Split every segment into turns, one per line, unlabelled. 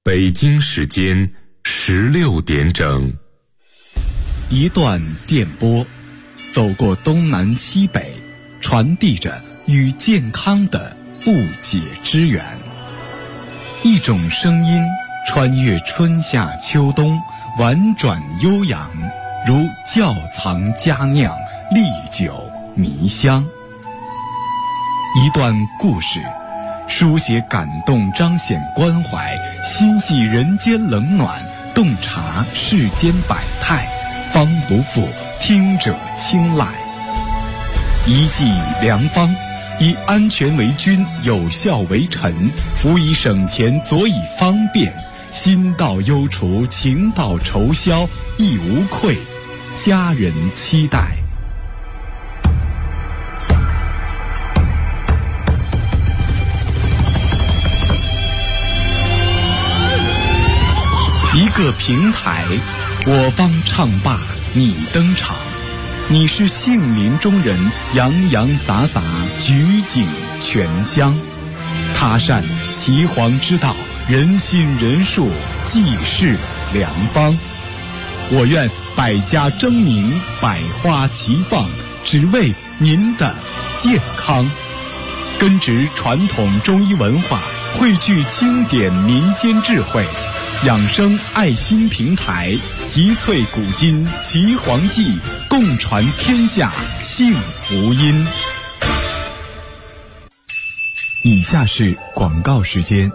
北京时间16点整。
一段电波，走过东南西北，传递着与健康的不解之缘。一种声音穿越春夏秋冬，婉转悠扬，如窖藏佳酿，历久弥香。一段故事，书写感动，彰显关怀，心系人间冷暖，洞察世间百态，方不负听者青睐。一剂良方，以安全为君，有效为臣，辅以省钱，佐以方便，心到忧除，情到愁消，亦无愧，家人期待。一个平台，我方唱罢你登场，你是杏林中人，洋洋洒洒，举景全香。他善岐黄之道，人心人术，济世良方。我愿百家争鸣，百花齐放，只为您的健康。根植传统中医文化，汇聚经典民间智慧，养生爱心平台，集萃古今岐黄记，共传天下幸福音。以下是广告时间。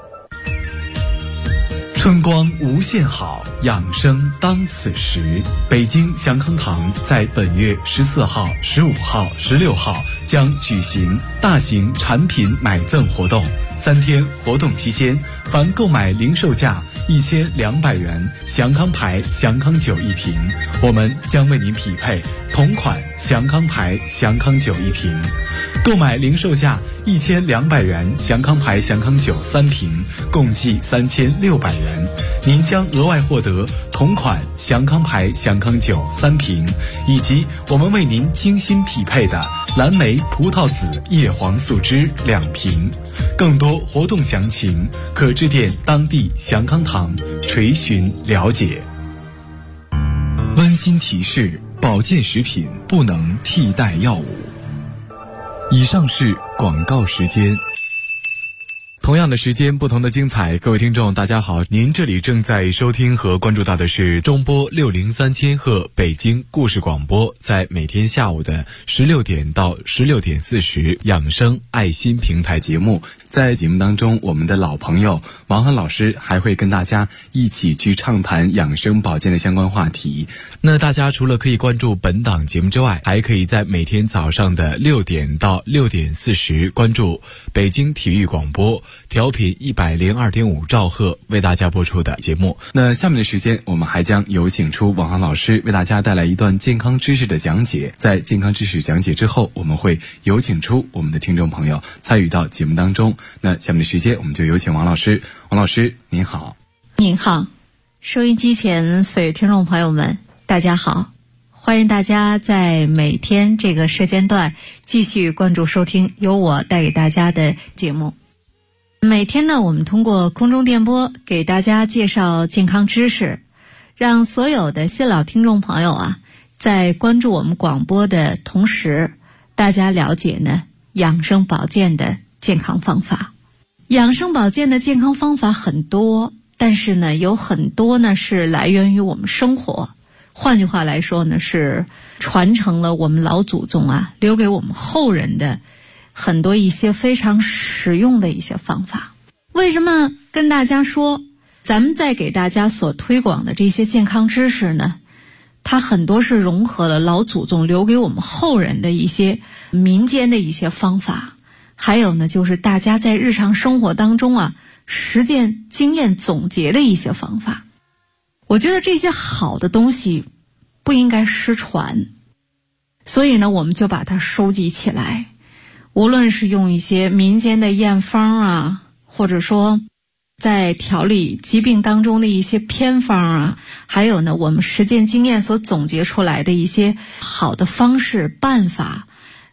春光无限好，养生当此时。北京祥康堂在本月14号、15号、16号将举行大型产品买赠活动。3天活动期间，凡购买零售价1200元祥康牌祥康酒一瓶，我们将为您匹配同款祥康牌祥康酒一瓶。购买零售价1200元祥康牌祥康酒3瓶，共计3600元，您将额外获得同款祥康牌祥康酒3瓶，以及我们为您精心匹配的蓝莓葡萄籽叶黄素汁2瓶。更多活动详情可致电当地祥康堂垂询了解。温馨提示：保健食品不能替代药物。以上是广告时间。同样的时间，不同的精彩。各位听众大家好，您这里正在收听和关注到的是中波603千赫北京故事广播，在每天下午的16点到16点40养生爱心平台节目。在节目当中，我们的老朋友王涵老师还会跟大家一起去畅谈养生保健的相关话题。那大家除了可以关注本档节目之外，还可以在每天早上的6点到6点40关注北京体育广播调频102.5兆赫为大家播出的节目。那下面的时间，我们还将有请出王涵老师为大家带来一段健康知识的讲解。在健康知识讲解之后，我们会有请出我们的听众朋友参与到节目当中。那下面的时间，我们就有请王老师。王老师您好。
您好，收音机前所有听众朋友们大家好，欢迎大家在每天这个时间段继续关注收听由我带给大家的节目。每天呢，我们通过空中电波给大家介绍健康知识，让所有的新老听众朋友啊，在关注我们广播的同时，大家了解呢养生保健的健康方法。养生保健的健康方法很多，但是呢有很多呢是来源于我们生活，换句话来说呢，是传承了我们老祖宗啊留给我们后人的很多一些非常实用的一些方法。为什么跟大家说咱们在给大家所推广的这些健康知识呢，它很多是融合了老祖宗留给我们后人的一些民间的一些方法，还有呢就是大家在日常生活当中啊实践经验总结的一些方法。我觉得这些好的东西不应该失传，所以呢我们就把它收集起来，无论是用一些民间的验方啊，或者说在调理疾病当中的一些偏方啊，还有呢我们实践经验所总结出来的一些好的方式办法，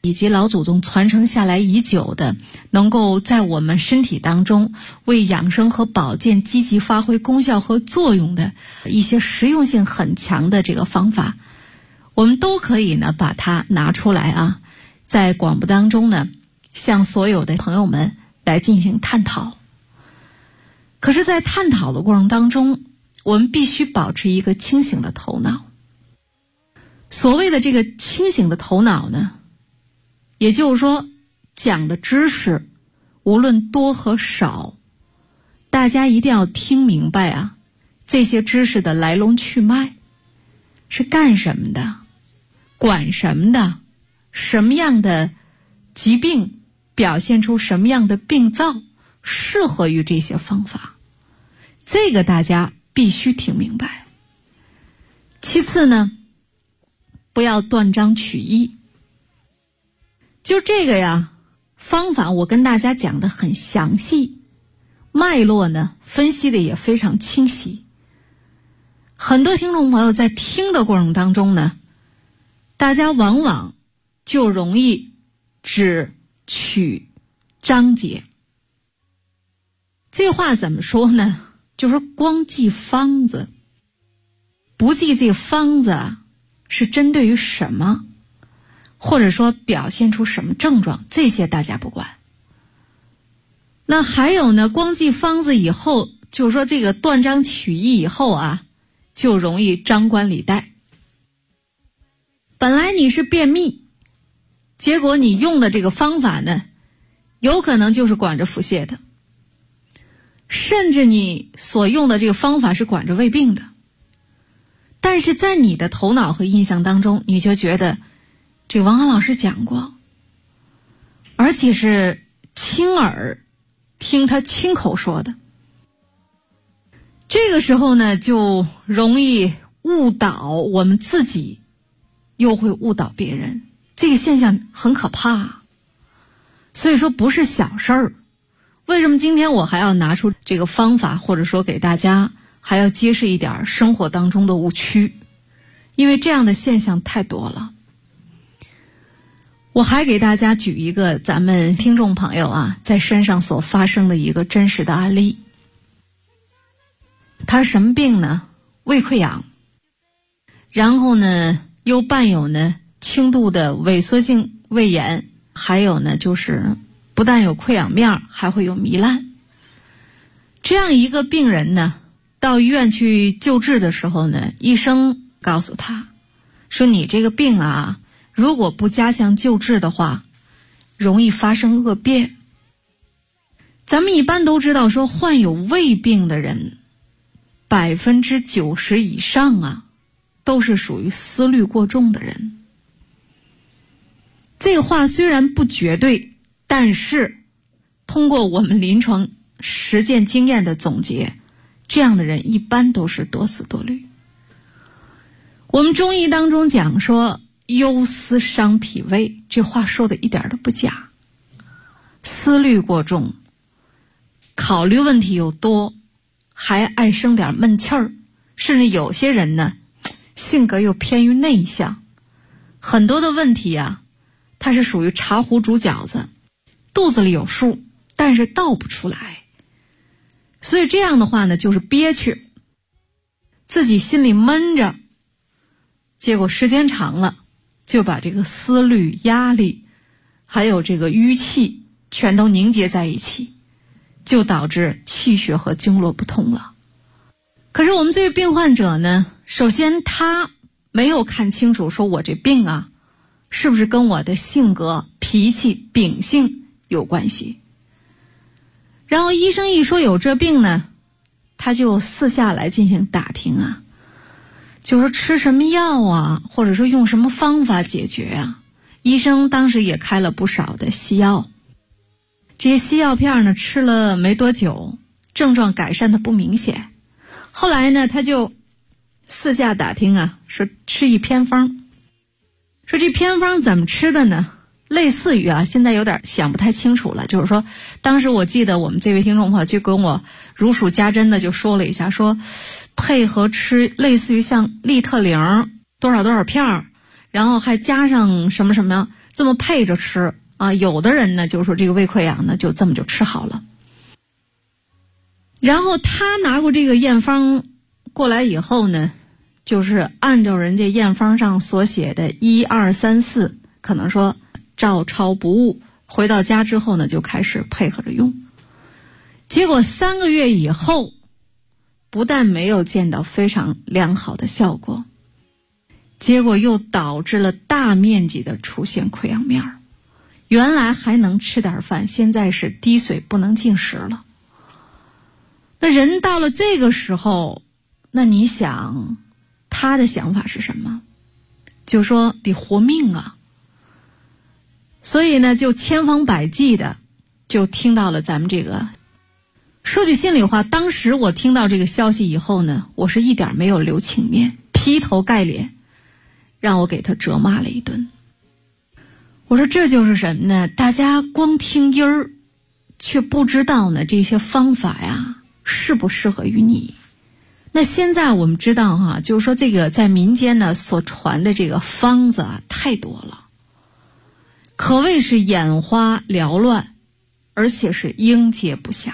以及老祖宗传承下来已久的，能够在我们身体当中为养生和保健积极发挥功效和作用的一些实用性很强的这个方法，我们都可以呢把它拿出来啊，在广播当中呢向所有的朋友们来进行探讨。可是在探讨的过程当中，我们必须保持一个清醒的头脑。所谓的这个清醒的头脑呢，也就是说讲的知识无论多和少，大家一定要听明白啊，这些知识的来龙去脉，是干什么的，管什么的，什么样的疾病表现出什么样的病灶，适合于这些方法，这个大家必须听明白。其次呢，不要断章取义。就这个呀，方法我跟大家讲的很详细，脉络呢分析的也非常清晰。很多听众朋友在听的过程当中呢，大家往往就容易只取章节。这话怎么说呢？就是光记方子，不记这个方子啊是针对于什么，或者说表现出什么症状，这些大家不管。那还有呢，光记方子以后，就是说这个断章取义以后啊，就容易张冠李戴。本来你是便秘，结果你用的这个方法呢，有可能就是管着腹泻的，甚至你所用的这个方法是管着胃病的。但是在你的头脑和印象当中，你就觉得这王涵老师讲过，而且是亲耳听他亲口说的。这个时候呢，就容易误导我们自己，又会误导别人，这个现象很可怕。所以说不是小事儿。为什么今天我还要拿出这个方法，或者说给大家还要揭示一点生活当中的误区？因为这样的现象太多了。我还给大家举一个咱们听众朋友啊在身上所发生的一个真实的案例。他是什么病呢？胃溃疡，然后呢又伴有呢轻度的萎缩性胃炎，还有呢就是不但有溃疡面，还会有糜烂。这样一个病人呢，到医院去救治的时候呢，医生告诉他说，你这个病啊，如果不加强救治的话，容易发生恶变。咱们一般都知道说，患有胃病的人90%以上啊，都是属于思虑过重的人。这个话虽然不绝对，但是通过我们临床实践经验的总结，这样的人一般都是多思多虑。我们中医当中讲说，忧思伤脾胃，这话说的一点都不假。思虑过重，考虑问题又多，还爱生点闷气儿，甚至有些人呢，性格又偏于内向，很多的问题啊，他是属于茶壶煮饺子，肚子里有数，但是倒不出来。所以这样的话呢，就是憋屈，自己心里闷着，结果时间长了，就把这个思虑、压力还有这个淤气全都凝结在一起，就导致气血和经络不通了。可是我们这个病患者呢，首先他没有看清楚，说我这病啊，是不是跟我的性格、脾气、秉性有关系。然后医生一说有这病呢，他就私下来进行打听啊，就说吃什么药啊，或者说用什么方法解决啊。医生当时也开了不少的西药，这些西药片呢吃了没多久，症状改善的不明显。后来呢，他就私下打听啊，说吃一偏方。说这偏方怎么吃的呢？类似于啊，现在有点想不太清楚了，就是说当时我记得我们这位听众朋友就跟我如数家珍的就说了一下，说配合吃类似于像利特灵多少多少片，然后还加上什么什么这么配着吃啊。有的人呢，就是说这个胃溃疡呢，就这么就吃好了。然后他拿过这个验方过来以后呢，就是按照人家验方上所写的1、2、3、4，可能说照抄不误。回到家之后呢，就开始配合着用。结果3个月以后，不但没有见到非常良好的效果，结果又导致了大面积的出现溃疡面儿。原来还能吃点饭，现在是滴水不能进食了。那人到了这个时候，那你想他的想法是什么？就说得活命啊。所以呢，就千方百计的就听到了咱们这个。说句心里话，当时我听到这个消息以后呢，我是一点没有留情面，劈头盖脸让我给他责骂了一顿。我说这就是什么呢？大家光听音儿，却不知道呢这些方法呀适不适合于你。那现在我们知道哈，就是说这个在民间呢所传的这个方子啊太多了，可谓是眼花缭乱，而且是应接不暇。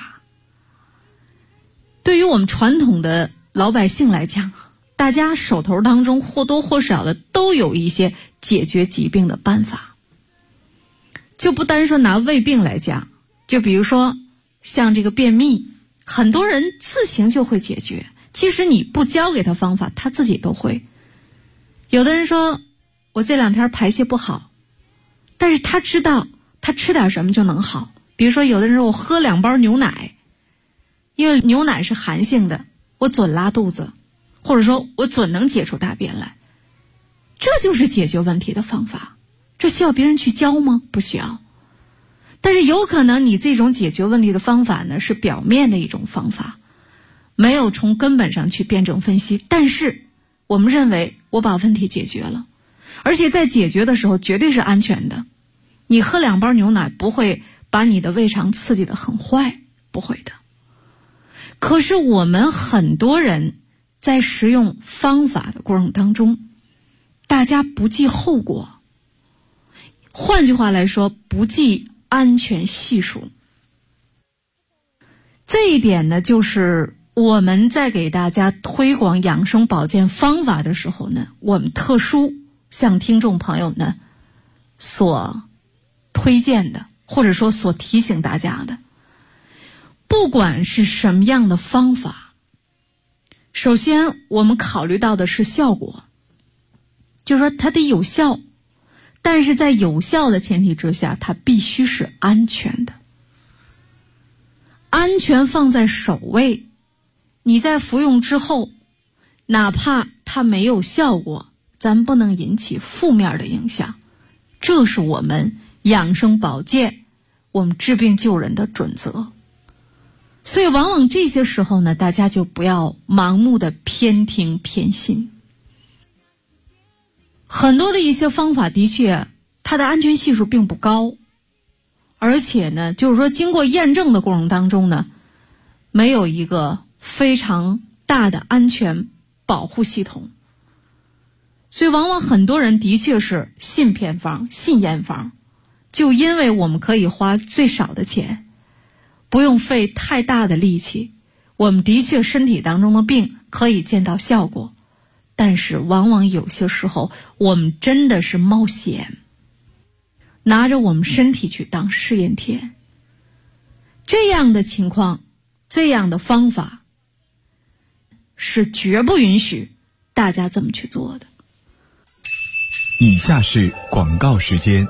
对于我们传统的老百姓来讲，大家手头当中或多或少的都有一些解决疾病的办法。就不单说拿胃病来讲，就比如说像这个便秘，很多人自行就会解决，其实你不教给他方法，他自己都会。有的人说我这2天排泄不好，但是他知道他吃点什么就能好。比如说有的人说我喝2包牛奶，因为牛奶是寒性的，我准拉肚子，或者说我准能解出大便来。这就是解决问题的方法。这需要别人去教吗？不需要。但是有可能你这种解决问题的方法呢，是表面的一种方法，没有从根本上去辩证分析。但是我们认为我把问题解决了，而且在解决的时候绝对是安全的。你喝2包牛奶不会把你的胃肠刺激得很坏，不会的。可是我们很多人在使用方法的过程当中，大家不计后果，换句话来说，不计安全系数。这一点呢，就是我们在给大家推广养生保健方法的时候呢，我们特殊向听众朋友呢所推荐的，或者说所提醒大家的。不管是什么样的方法，首先我们考虑到的是效果，就是说它得有效，但是在有效的前提之下，它必须是安全的。安全放在首位，你在服用之后，哪怕它没有效果，咱不能引起负面的影响。这是我们养生保健，我们治病救人的准则。所以往往这些时候呢，大家就不要盲目的偏听偏信。很多的一些方法的确它的安全系数并不高，而且呢，就是说经过验证的过程当中呢，没有一个非常大的安全保护系统。所以往往很多人的确是信偏方、信验方，就因为我们可以花最少的钱，不用费太大的力气，我们的确身体当中的病可以见到效果。但是往往有些时候我们真的是冒险，拿着我们身体去当试验田。这样的情况，这样的方法是绝不允许大家这么去做的。
以下是广告时间。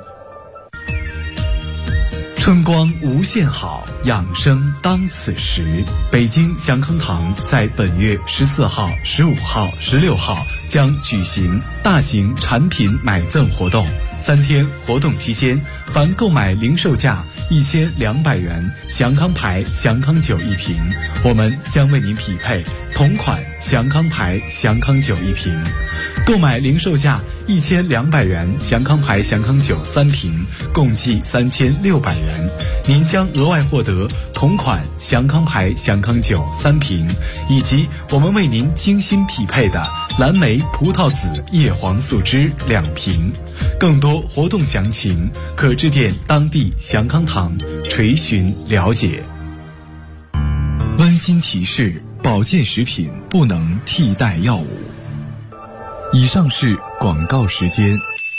春光无限好，养生当此时。北京祥康堂在本月14号、15号、16号将举行大型产品买赠活动。3天活动期间，凡购买零售价1200元祥康牌祥康酒1瓶，我们将为您匹配同款祥康牌祥康酒1瓶。购买零售价 1200元祥康牌祥康酒3瓶，共计3600元。您将额外获得同款祥康牌祥康酒3瓶，以及我们为您精心匹配的蓝莓葡萄籽叶黄素汁2瓶。更多活动详情可致电当地祥康堂垂询了解。温馨提示：保健食品不能替代药物。以上是广告时间。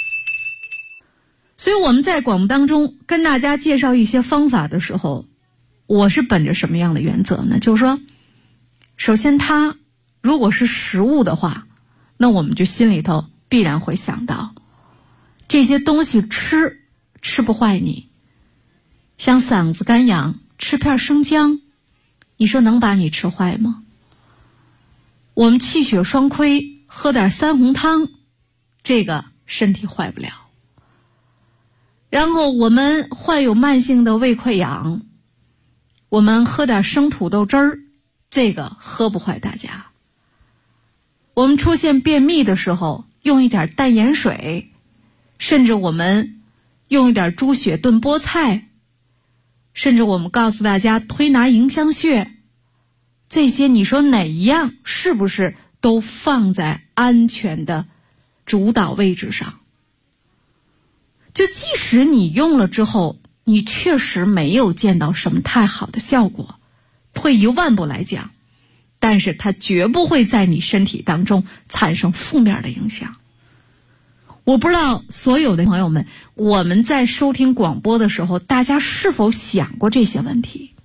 所以我们在广播当中跟大家介绍一些方法的时候，我是本着什么样的原则呢？就是说，首先它如果是食物的话，那我们就心里头必然会想到这些东西吃不坏你。像嗓子干痒，吃片生姜，你说能把你吃坏吗？我们气血双亏，喝点三红汤，这个身体坏不了。然后我们患有慢性的胃溃疡，我们喝点生土豆汁儿，这个喝不坏大家。我们出现便秘的时候，用一点淡盐水，甚至我们用一点猪血炖菠菜，甚至我们告诉大家推拿迎香穴，这些你说哪一样是不是都放在安全的主导位置上？就即使你用了之后，你确实没有见到什么太好的效果，退一万步来讲，但是它绝不会在你身体当中产生负面的影响。我不知道所有的朋友们，我们在收听广播的时候，大家是否想过这些问题？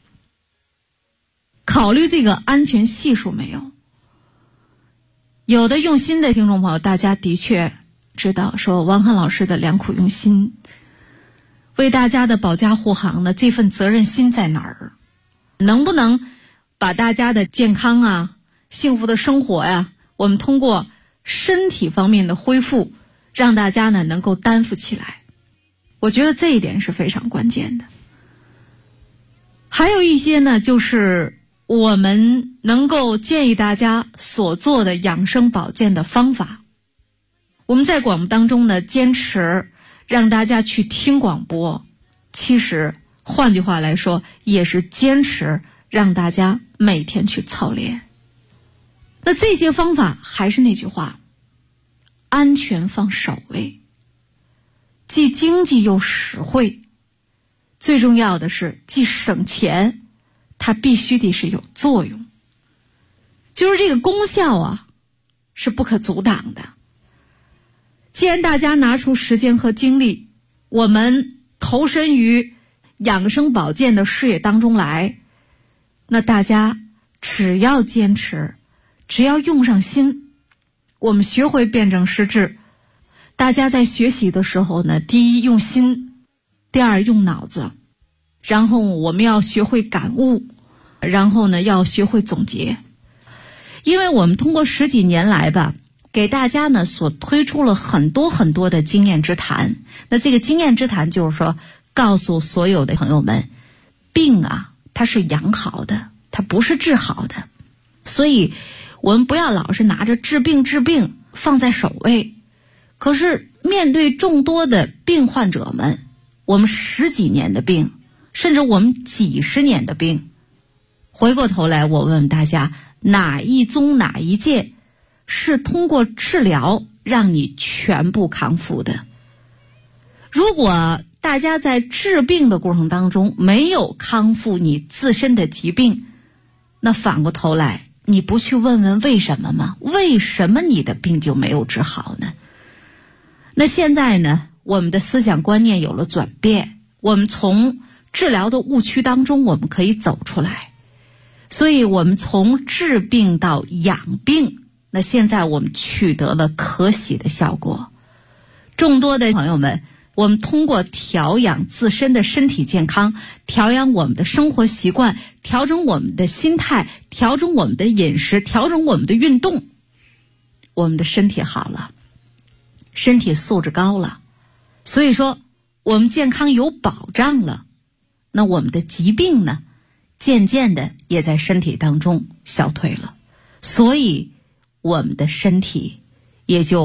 考虑这个安全系数没有？有的用心的听众朋友，大家的确知道说王翰老师的良苦用心，为大家的保驾护航的这份责任心在哪儿？能不能把大家的健康啊、幸福的生活呀，我们通过身体方面的恢复，让大家呢能够担负起来？我觉得这一点是非常关键的。还有一些呢，就是我们能够建议大家所做的养生保健的方法。我们在广播当中呢，坚持让大家去听广播，其实换句话来说，也是坚持让大家每天去操练。那这些方法还是那句话，安全放首位，既经济又实惠，最重要的是既省钱，它必须得是有作用，就是这个功效啊是不可阻挡的。既然大家拿出时间和精力，我们投身于养生保健的事业当中来，那大家只要坚持，只要用上心，我们学会辩证施治。大家在学习的时候呢，第一用心，第二用脑子，然后我们要学会感悟，然后呢要学会总结。因为我们通过10几年来吧，给大家呢所推出了很多很多的经验之谈。那这个经验之谈就是说，告诉所有的朋友们，病啊它是养好的，它不是治好的。所以我们不要老是拿着治病放在首位。可是面对众多的病患者们，我们10几年的病，甚至我们几十年的病，回过头来我问大家，哪一宗哪一届是通过治疗让你全部康复的？如果大家在治病的过程当中没有康复你自身的疾病，那反过头来你不去问问为什么吗？为什么你的病就没有治好呢？那现在呢，我们的思想观念有了转变，我们从治疗的误区当中我们可以走出来，所以我们从治病到养病，那现在我们取得了可喜的效果。众多的朋友们，我们通过调养自身的身体健康，调养我们的生活习惯，调整我们的心态，调整我们的饮食，调整我们的运动，我们的身体好了，身体素质高了，所以说我们健康有保障了，那我们的疾病呢渐渐的也在身体当中消退了，所以我们的身体也就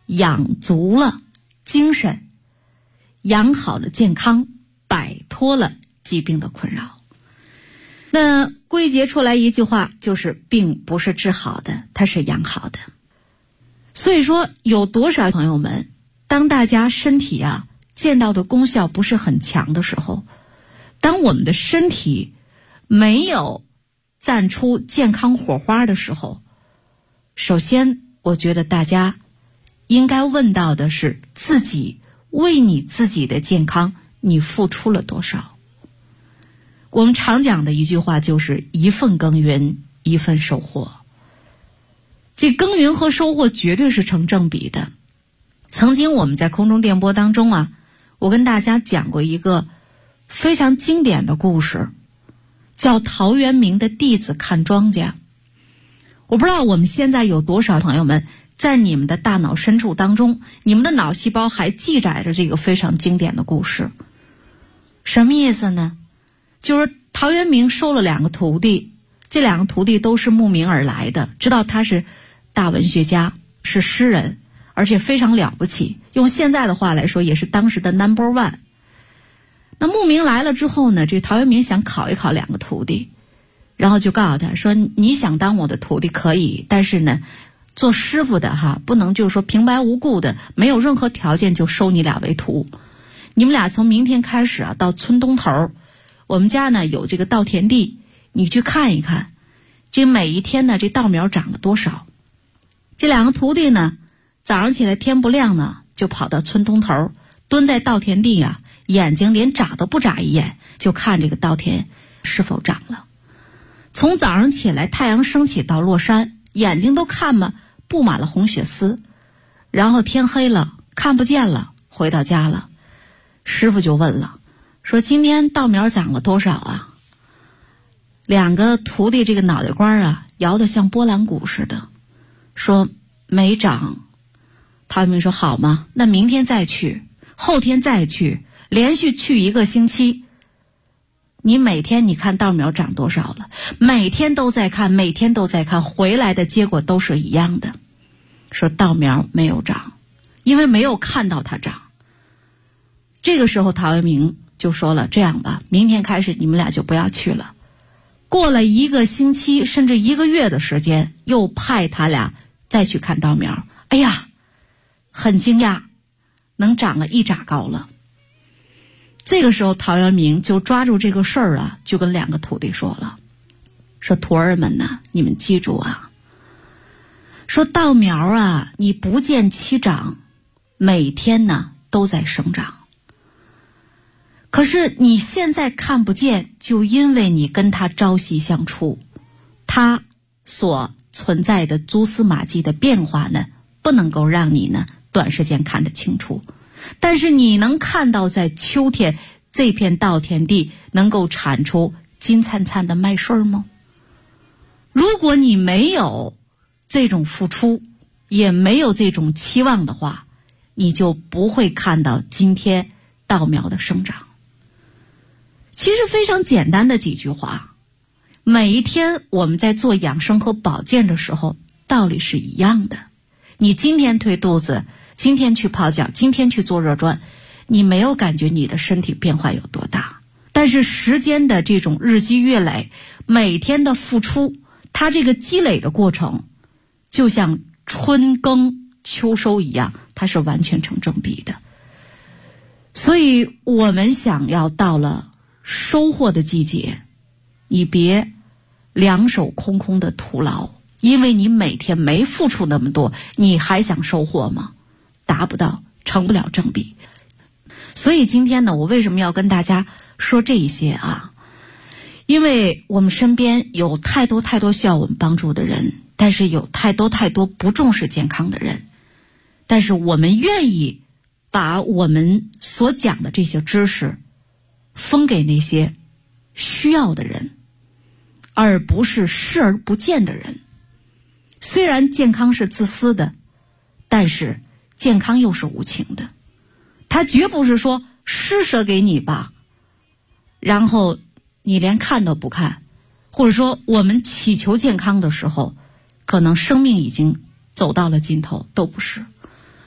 养足了精神，养好了健康，摆脱了疾病的困扰。那归结出来一句话，就是病不是治好的，它是养好的。所以说，有多少朋友们，当大家身体见到的功效不是很强的时候，当我们的身体没有绽出健康火花的时候，首先我觉得大家应该问到的是，自己为你自己的健康你付出了多少。我们常讲的一句话就是一份耕耘一份收获，这耕耘和收获绝对是成正比的。曾经我们在空中电波当中我跟大家讲过一个非常经典的故事，叫陶渊明的弟子看庄稼。我不知道我们现在有多少朋友们在你们的大脑深处当中，你们的脑细胞还记载着这个非常经典的故事。什么意思呢？就是陶渊明收了2个徒弟，这2个徒弟都是慕名而来的，知道他是大文学家，是诗人，而且非常了不起，用现在的话来说也是当时的 No.1。 那慕名来了之后呢，这陶渊明想考一考2个徒弟，然后就告诉他说，你想当我的徒弟可以，但是呢做师傅的不能就是说平白无故的没有任何条件就收你俩为徒。你们俩从明天开始到村东头，我们家呢有这个稻田地，你去看一看，这每一天呢这稻苗长了多少。这2个徒弟呢早上起来天不亮呢就跑到村东头，蹲在稻田地眼睛连眨都不眨一眼，就看这个稻田是否长了。从早上起来太阳升起到落山，眼睛都看嘛布满了红血丝，然后天黑了看不见了，回到家了。师傅就问了，说今天稻苗长了多少？2个徒弟这个脑袋瓜摇得像拨浪鼓似的，说没长。陶渊明说好吗？那明天再去，后天再去，连续去1个星期，你每天你看稻苗长多少了？每天都在看，每天都在看，回来的结果都是一样的，说稻苗没有长，因为没有看到它长。这个时候陶渊明就说了，这样吧，明天开始你们俩就不要去了。过了1个星期甚至1个月的时间，又派他俩再去看稻苗，哎呀，很惊讶，能长了1拃高了。这个时候陶渊明就抓住这个事儿就跟2个徒弟说了，说徒儿们你们记住说稻苗你不见其长，每天都在生长。可是你现在看不见，就因为你跟它朝夕相处，它所存在的蛛丝马迹的变化不能够让你短时间看得清楚。但是你能看到在秋天这片稻田地能够产出金灿灿的麦穗吗？如果你没有这种付出，也没有这种期望的话，你就不会看到今天稻苗的生长。其实非常简单的几句话，每一天我们在做养生和保健的时候道理是一样的。你今天推肚子，今天去泡脚，今天去做热转，你没有感觉你的身体变化有多大，但是时间的这种日积月累，每天的付出，它这个积累的过程就像春耕秋收一样，它是完全成正比的。所以我们想要到了收获的季节，你别两手空空的徒劳，因为你每天没付出那么多，你还想收获吗？达不到，成不了正比。所以今天呢，我为什么要跟大家说这一些因为我们身边有太多太多需要我们帮助的人，但是有太多太多不重视健康的人，但是我们愿意把我们所讲的这些知识分给那些需要的人，而不是视而不见的人。虽然健康是自私的，但是健康又是无情的，它绝不是说施舍给你吧，然后你连看都不看，或者说我们祈求健康的时候，可能生命已经走到了尽头，都不是。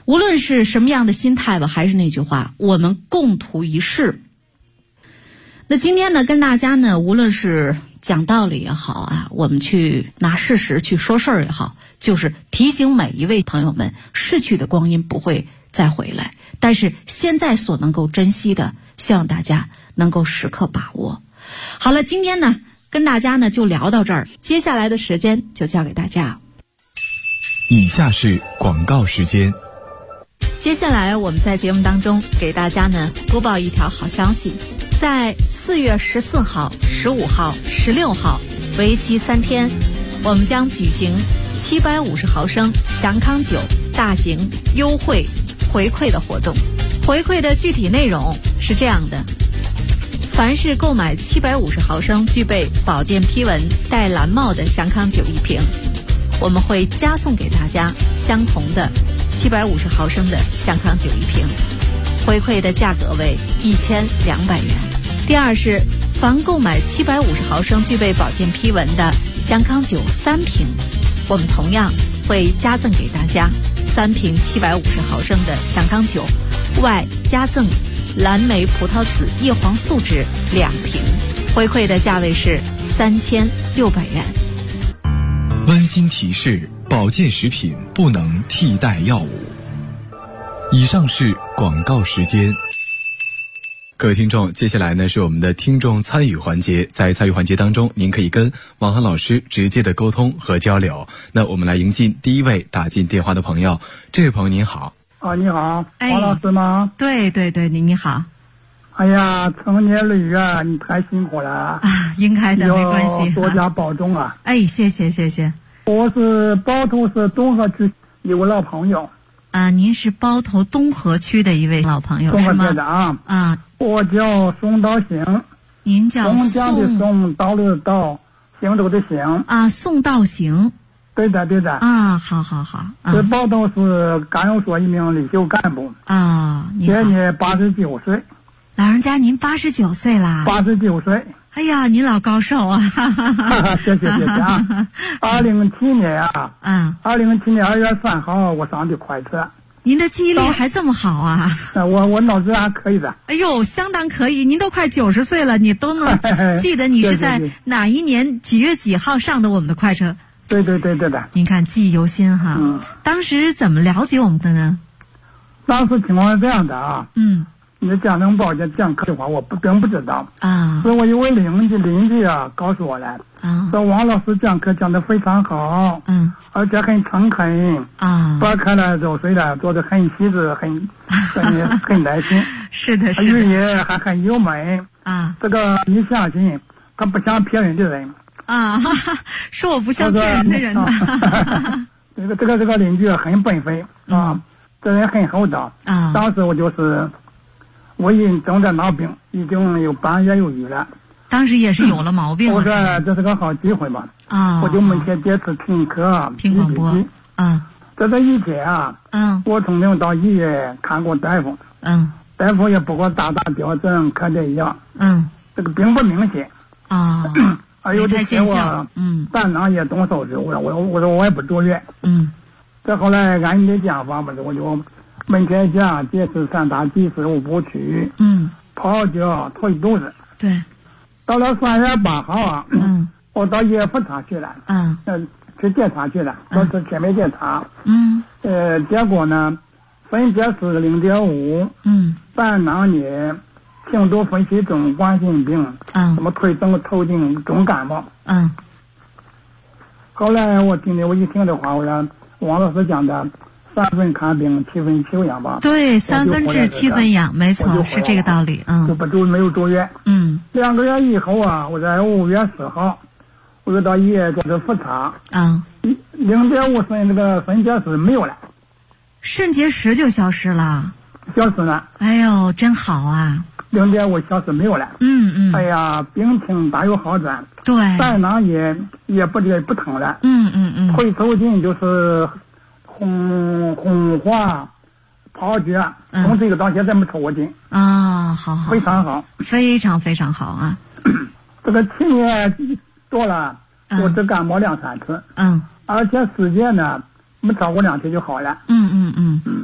无论是什么样的心态吧，还是那句话，我们共图一世。那今天呢，跟大家呢，无论是讲道理也好啊，我们去拿事实去说事儿也好，就是提醒每一位朋友们，逝去的光阴不会再回来，但是现在所能够珍惜的，希望大家能够时刻把握。好了，今天呢跟大家呢就聊到这儿，接下来的时间就交给大家。
以下是广告时间。
接下来我们在节目当中给大家呢播报一条好消息，在4月14号、15号、16号为期3天，我们将举行750毫升祥康酒大型优惠回馈的活动。回馈的具体内容是这样的：凡是购买750毫升具备保健批文带蓝帽的祥康酒1瓶，我们会加送给大家相同的750毫升的祥康酒1瓶，回馈的价格为1200元。第二是，凡购买750毫升具备保健批文的祥康酒3瓶，我们同样会加赠给大家3瓶750毫升的祥康酒，外加赠蓝莓葡萄籽叶黄素酯2瓶，回馈的价位是3600元。
温馨提示：保健食品不能替代药物。以上是广告时间。各位听众，接下来呢是我们的听众参与环节，在参与环节当中，您可以跟王涵老师直接的沟通和交流。那我们来迎进第一位打进电话的朋友。这位朋友您好。
你好，王老师吗？
对对对，你好。
哎呀，成年累月，你太辛苦了啊！
应该的，没关系，
多加保重啊！
谢谢谢谢。
我是包头市东河区一位老朋友。
您是包头东河区的一位老朋友是吗？
东河的啊。我叫宋道行。
您叫
宋江的宋，道路的道，行走的行。
宋道行。
对的对的。
好。
是包头市干药所一名领袖干部。今年89岁。
老人家您89岁啦
？89岁。
哎呀，您老高寿啊！
谢谢啊！2007年2007年2月3号我上的快车。
您的记忆力还这么好啊？
我脑子还可以的。
哎呦，相当可以！您都快90岁了，你都能记得你是在哪一年几月几号上的我们的快车？
对的。
您看记忆犹新哈。当时怎么了解我们的呢？
当时情况是这样的啊。你讲能保健讲课的话，我并不知道是我一位邻居告诉我的说王老师讲课讲得非常好，而且很诚恳拨开了揉碎了，做得很细致，很耐心。
是的，
语言还很优美这个你相信他不像骗人的人
说我不像骗人的人呢。
这个邻居很本分这人很厚道当时我因正在闹病，已经有半月有余了。
当时也是有了毛病。
我说这是个好机会吧。我就每天坚持听课、
听广播。
这在以前我曾经到医院看过大夫。大夫也不过打吊针、看点药。这个并不明显。而有的天我胆囊也动手术，我说我也不住院。这后来按你的讲法嘛，我就每天讲节食3大忌食5不取，泡脚脱一肚子。
对。
到了3月8号我到医院复查去了。去检查去了，都是全面检查。结果呢，分解是0.5，胆囊炎、轻度分析中冠心病，什么腿疼、头颈、重感冒。后来我一听的话，我说王老师讲的3分看病7分休养吧。
对，3分治7分养，没错，是这个道理。
没有住院。2个月以后我在5月10号，我又到医院做的复查。0.5升这个肾结石没有了。
肾结石就消失了。
消失了。
哎呦，真好啊
！0.5消失没有了。哎呀，病情大有好转。
对。
胆囊也不疼了。腿抽筋就是红化泡脚，从这个到现在没抽过筋。
好，
非常好，
非常非常好啊！
这个7年多了，我只感冒2-3次。而且时间呢没超过2天就好了。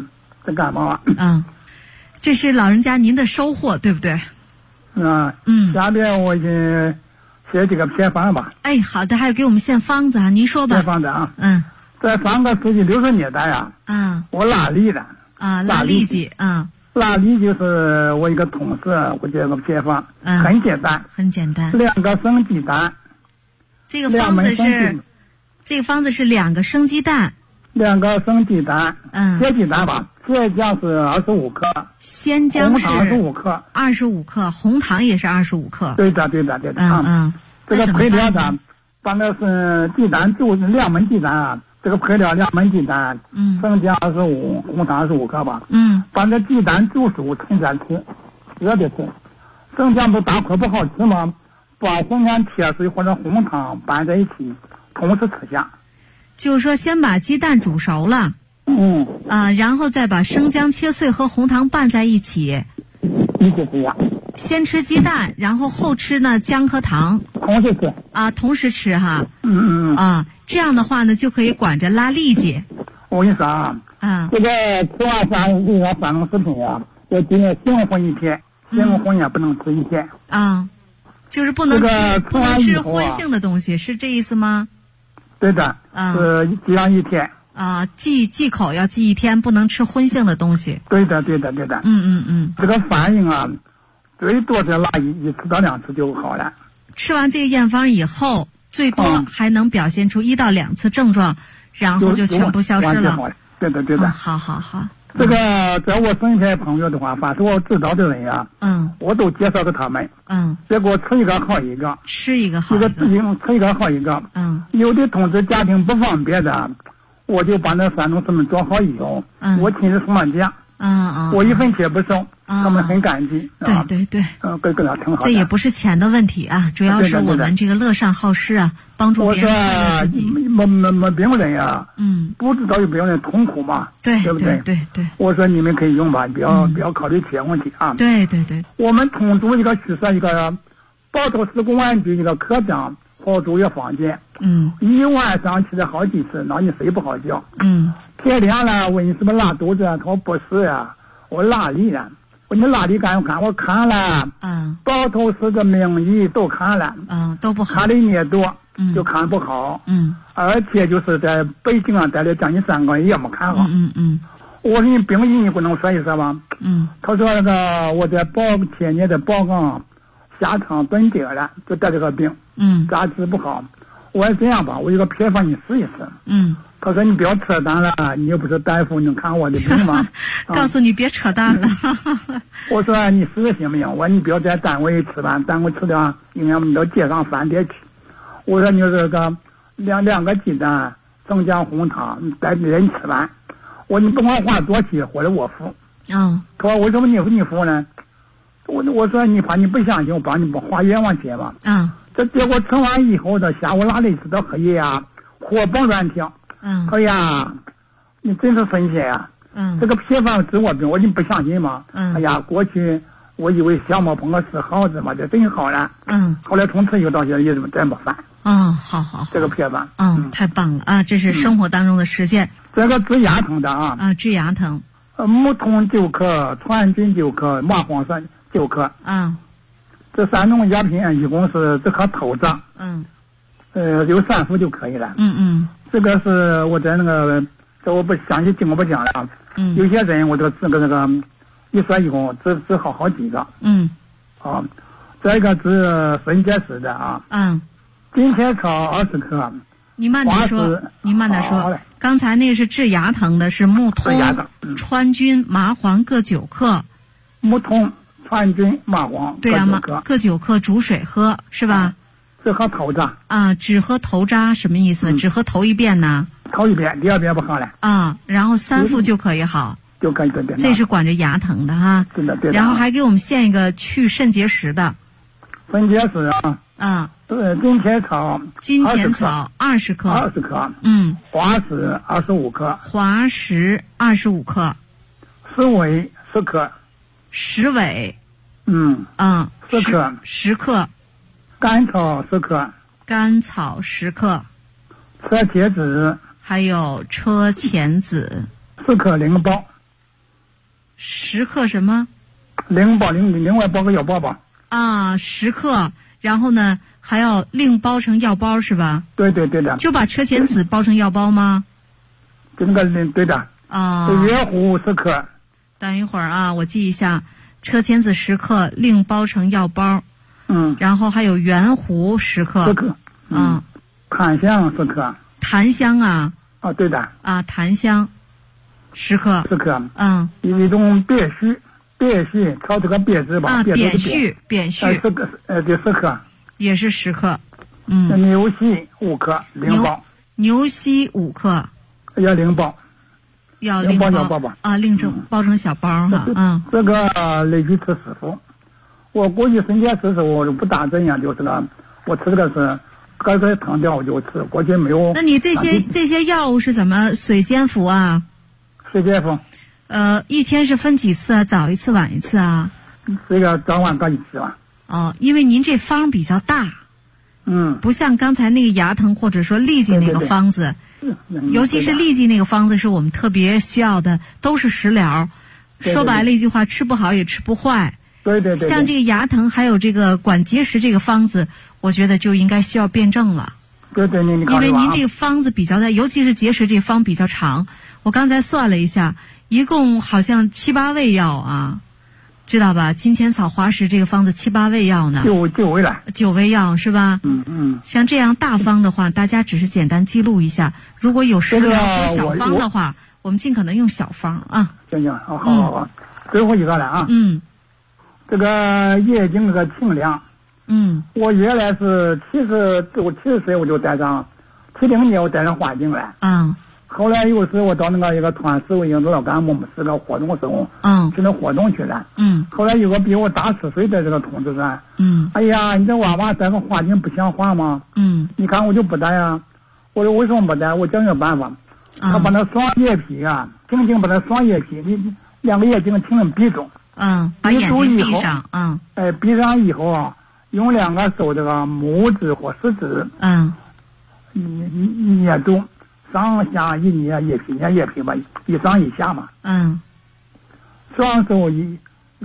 这感冒啊。
这是老人家您的收获，对不对？
下边我先写几个偏方吧。
哎，好的，还有给我们献方子啊，您说吧。
偏方子啊。在上个世纪60年代啊。我拉痢的。
拉痢疾。
拉痢就是我一个同事，我这个偏方很简单。
很简单。
2个生鸡蛋。
这个方子是2个生鸡蛋。
2个生鸡蛋。鲜鸡蛋吧。鲜姜是25克，
鲜姜是
25克
，25克，红糖也是25克。
对的。这个配料的，把那是鸡蛋就2焖鸡蛋啊，这个配料2焖鸡蛋，生姜25，红糖25克吧。把那鸡蛋煮熟，趁热吃，热的吃。生姜不大块不好吃吗？把生姜铁水或者红糖拌在一起，同时吃下。
就是说，先把鸡蛋煮熟了。然后再把生姜切碎和红糖拌在一起。先吃鸡蛋，然后后吃呢姜和糖。同时吃哈。这样的话呢，就可以管着拉痢疾。
我跟你说啊，这个吃完饭这个3种食品啊，要今天新荤1天，新荤也不能吃1天。
就是不能吃荤性的东西，是这意思吗？
对的。忌上1天。
忌口要忌1天，不能吃荤性的东西。
对的。这个反应啊，最多是拉1次到2次就好了。
吃完这个验方以后，最多还能表现出1到2次症状，然后就全部消失了。
对的。
好。
这个在我身边朋友的话，凡是我知道的人呀，我都介绍给他们。结果吃一个好一个，
吃一个好一个，
吃一个好一个。有的同志家庭不方便的。我就把那3种食品做好以后，我亲自送上家，我1分钱不收，他们很感激。
对，
跟他挺好的。
这也不是钱的问题啊，主要是我们这个乐善好施啊，帮助别人快乐自己。
没病人呀，不知道有病人痛苦嘛，对不对？
对。
我说你们可以用吧，不要考虑钱问题啊。
对。
我们同住一个宿舍，一个包头市公安局一个科长。好住一个房间，一晚上起来好几次，让你睡不好觉。天亮了，问你是不是拉肚子？他说不是呀，我拉痢了。我说你拉痢干不看？我看了，包头市的名医都看了，
都不好，
看的也多，就看不好。而且就是在北京待了将近3个月也没看好。我说你病因你不能说一说吗？他说那个我在前年的宝钢下场蹲点了，就得这个病。咋治不好？我说这样吧，我有个偏方你试一试。他说你不要扯淡了，你又不是大夫，你能看我的病吗？
告诉你别扯淡了。
我说你试试行不行？我说你不要在单位吃饭，单位吃的营养你到街上饭店去。我说你这个两个鸡蛋，生姜红糖，你带别人吃饭。我说你不管花多钱，或者我付。他说为什么你付呢？我说你怕你不相信，我帮你不花冤枉钱嘛。这结果吃完以后的下午拉了一次到黑夜啊，活蹦乱跳。哎呀，你真是神仙呀！这个偏方治我病，我你不相信吗？哎呀，过去我以为小猫碰个死耗子嘛，这真好了。后来从此以后到现在也真不烦。
好，
这个偏方。
太棒了啊！这是生活当中的实践。
这个治牙疼的啊。
治牙疼。
木通9克，川菌9克，麻黄酸9克。这3种药品一共是只靠头子。有3副就可以了。这个是我在那个，这我不详细经过不讲了。有些人我这个一说以后治好几个。这个治肾结石的啊。金钱草20克。
您慢点说。刚才那个是治牙疼的，是木通、川菌、麻黄各9克。
木通、川菌、麻黄各9克。
各9克煮水喝是吧？
只喝头渣。
只喝头渣什么意思？只喝头一遍呢？
头一遍，第2遍不好了。
然后3副就可以好。
就可以对。
这是管着牙疼的哈。
对的。
然后还给我们献一个去肾结石的。
肾结石啊。金钱草20克。20克。滑石25克。
滑石25克。
石尾10克。
石尾。
10克。
10克。
甘草10克。
甘草10克。
车前子。
还有车前子。
4克灵包。
10克什么
另外包个药包吧。
啊，10克，然后呢还要另包成药包是吧？
对的。
就把车前子包成药包吗？
就那个对的。
啊。
圆弧10克。
等一会儿啊，我记一下，车前子10克，另包成药包。然后还有圆弧10克。
10克。檀香10克。
檀香啊？
啊，对的。
啊，檀香10克。
10克。
有
一种苾烯，抄这个苾字吧。
啊，扁絮。
10克，对，10克。
也是10克。
牛膝5克，另包。
牛膝5克。
要另包。
要另包
吧。
啊，包成小包哈。
这个连续吃4副。我估计身体吃我不大怎样，就是了。我吃这个是该疼掉我就吃，过去没有。
那你这些药物是怎么水煎服啊？
水煎服。
一天是分几次啊？早一次晚一次啊？
这个早晚各一次吧。
哦，因为您这方比较大。不像刚才那个牙疼或者说痢疾那个方子。尤其是痢疾那个方子是我们特别需要的，都是食疗。说白了一句话，吃不好也吃不坏。
对。
像这个牙疼还有这个管结石这个方子，我觉得就应该需要辩证了。
对，你考虑
因为您这个方子比较大，尤其是结石这方比较长。我刚才算了一下，一共好像7、8味药啊，知道吧？金钱草滑石这个方子7、8味药呢。9味药是吧？像这样大方的话，大家只是简单记录一下。如果有食疗和小方的话，我们尽可能用小方啊。
行，好。最后一个了啊。这个夜经这个清凉。我原来是70岁我就带上，70年我带上花镜来。后来有时我到那个一个团市委营多少干部是个活动的时候，去那活动去了。后来有个比我大10岁的这个同志说，哎呀，你这娃娃戴个花镜不像话吗？你看我就不戴呀。我说为什么不戴？我讲个办法，他把那双眼皮啊，轻轻把那双眼皮，你2个眼睛轻轻闭住。
把眼睛闭上。
闭上以后啊，用2个手这个拇指或食指，捏住上下一捏眼皮吧，一上一下嘛。双手一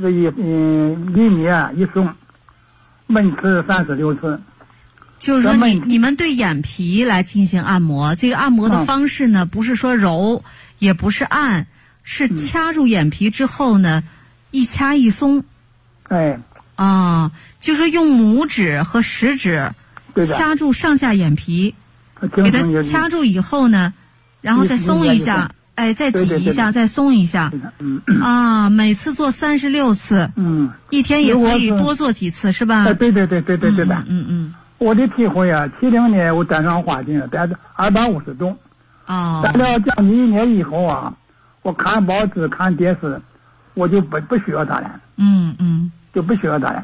捏一松，每次36次。
就是说你们对眼皮来进行按摩，这个按摩的方式呢，不是说揉，也不是按，是掐住眼皮之后呢，一掐一松。就是用拇指和食指掐住上下眼皮，给它掐住以后呢，然后再松一下，再挤一下，再松一下。每次做36次。一天也可以多做几次，是吧？
对的。我的体会啊，70年我戴上花镜，戴250度。戴了将近1年以后啊，我看报纸看电视，我就不需要它了。就不需要它了。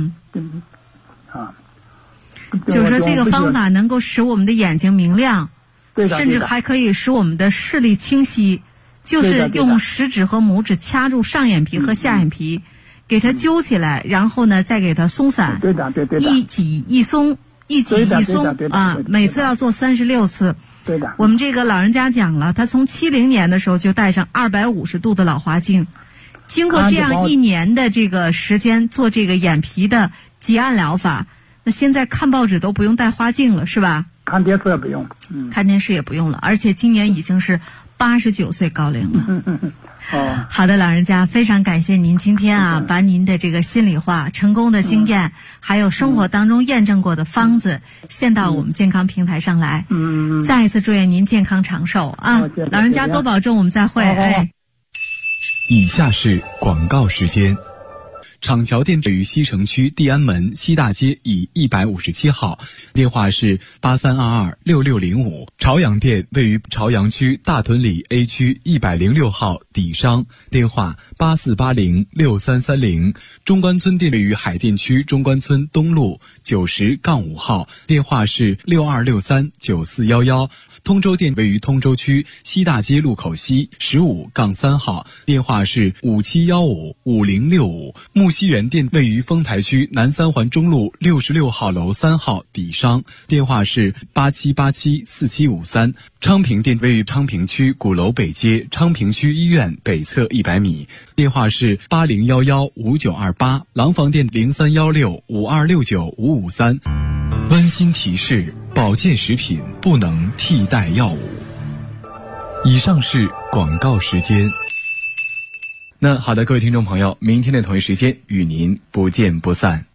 就是说这个方法能够使我们的眼睛明亮，甚至还可以使我们的视力清晰。就是用食指和拇指掐住上眼皮和下眼皮，给它揪起来，然后呢再给它松散。
对的。
一挤一松，一挤一松啊！每次要做36次。
对的。
我们这个老人家讲了，他从70年的时候就戴上250度的老花镜，经过这样1年的这个时间做这个眼皮的挤按疗法，那现在看报纸都不用戴花镜了，是吧？
看电视也不用。
看电视也不用了，而且今年已经是89岁高龄了。好的，老人家，非常感谢您今天把您的这个心里话、成功的经验，还有生活当中验证过的方子献到我们健康平台上来。再一次祝愿您健康长寿啊！老人家多保重，我们再会。
以下是广告时间。厂桥店位于西城区地安门西大街以157号，电话是83226605。朝阳店位于朝阳区大屯里 A 区106号底商，电话84806330。中关村店位于海淀区中关村东路90-5号，电话是62639411。通州店位于通州区西大街路口西15-3号，电话是57155065。 木樨园店位于丰台区南三环中路66号楼3号底商，电话是87874753。昌平店位于昌平区鼓楼北街昌平区医院北侧100米，电话是80115928。廊坊店031652695553。温馨提示：保健食品不能替代药物。以上是广告时间。那好的，各位听众朋友，明天的同一时间与您不见不散。